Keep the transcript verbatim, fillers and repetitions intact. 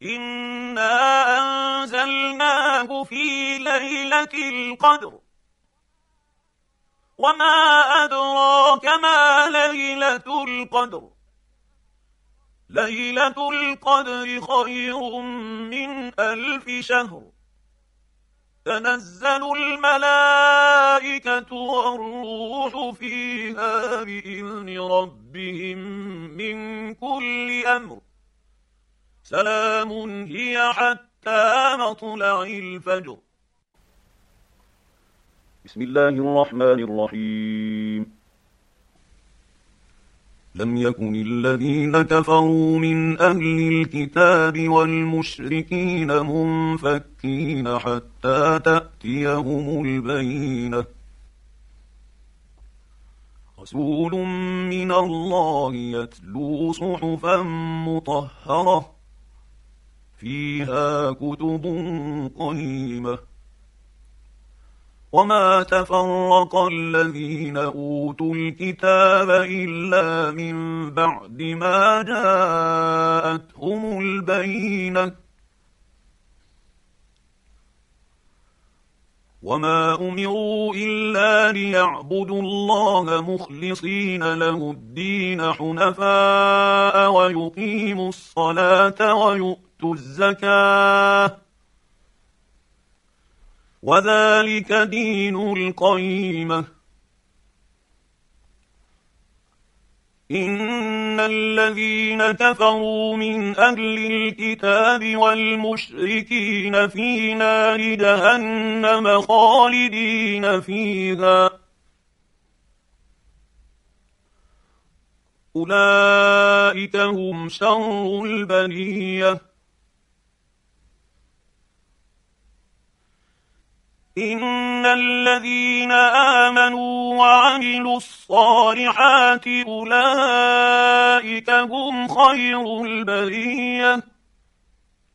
إنا أنزلناه في ليلة القدر وما أدراك ما ليلة القدر ليلة القدر خير من ألف شهر تنزل الملائكة والروح فيها بإذن ربهم من كل أمر سلام هي حتى مطلع الفجر. بسم الله الرحمن الرحيم. لم يكن الذين كفروا من أهل الكتاب والمشركين منفكين حتى تأتيهم البينة رسول من الله يتلو صحفا مطهرة فيها كتب قيمة وما تفرق الذين أوتوا الكتاب إلا من بعد ما جاءتهم البينة وما أمروا إلا ليعبدوا الله مخلصين له الدين حنفاء ويقيموا الصلاة ويؤتوا الزكاة وذلك دين القيمة. إن الذين كفروا من أهل الكتاب والمشركين في نار جهنم خالدين فيها أولئك هم شر البرية. إن الذين آمنوا وعملوا الصالحات أولئك هم خير البرية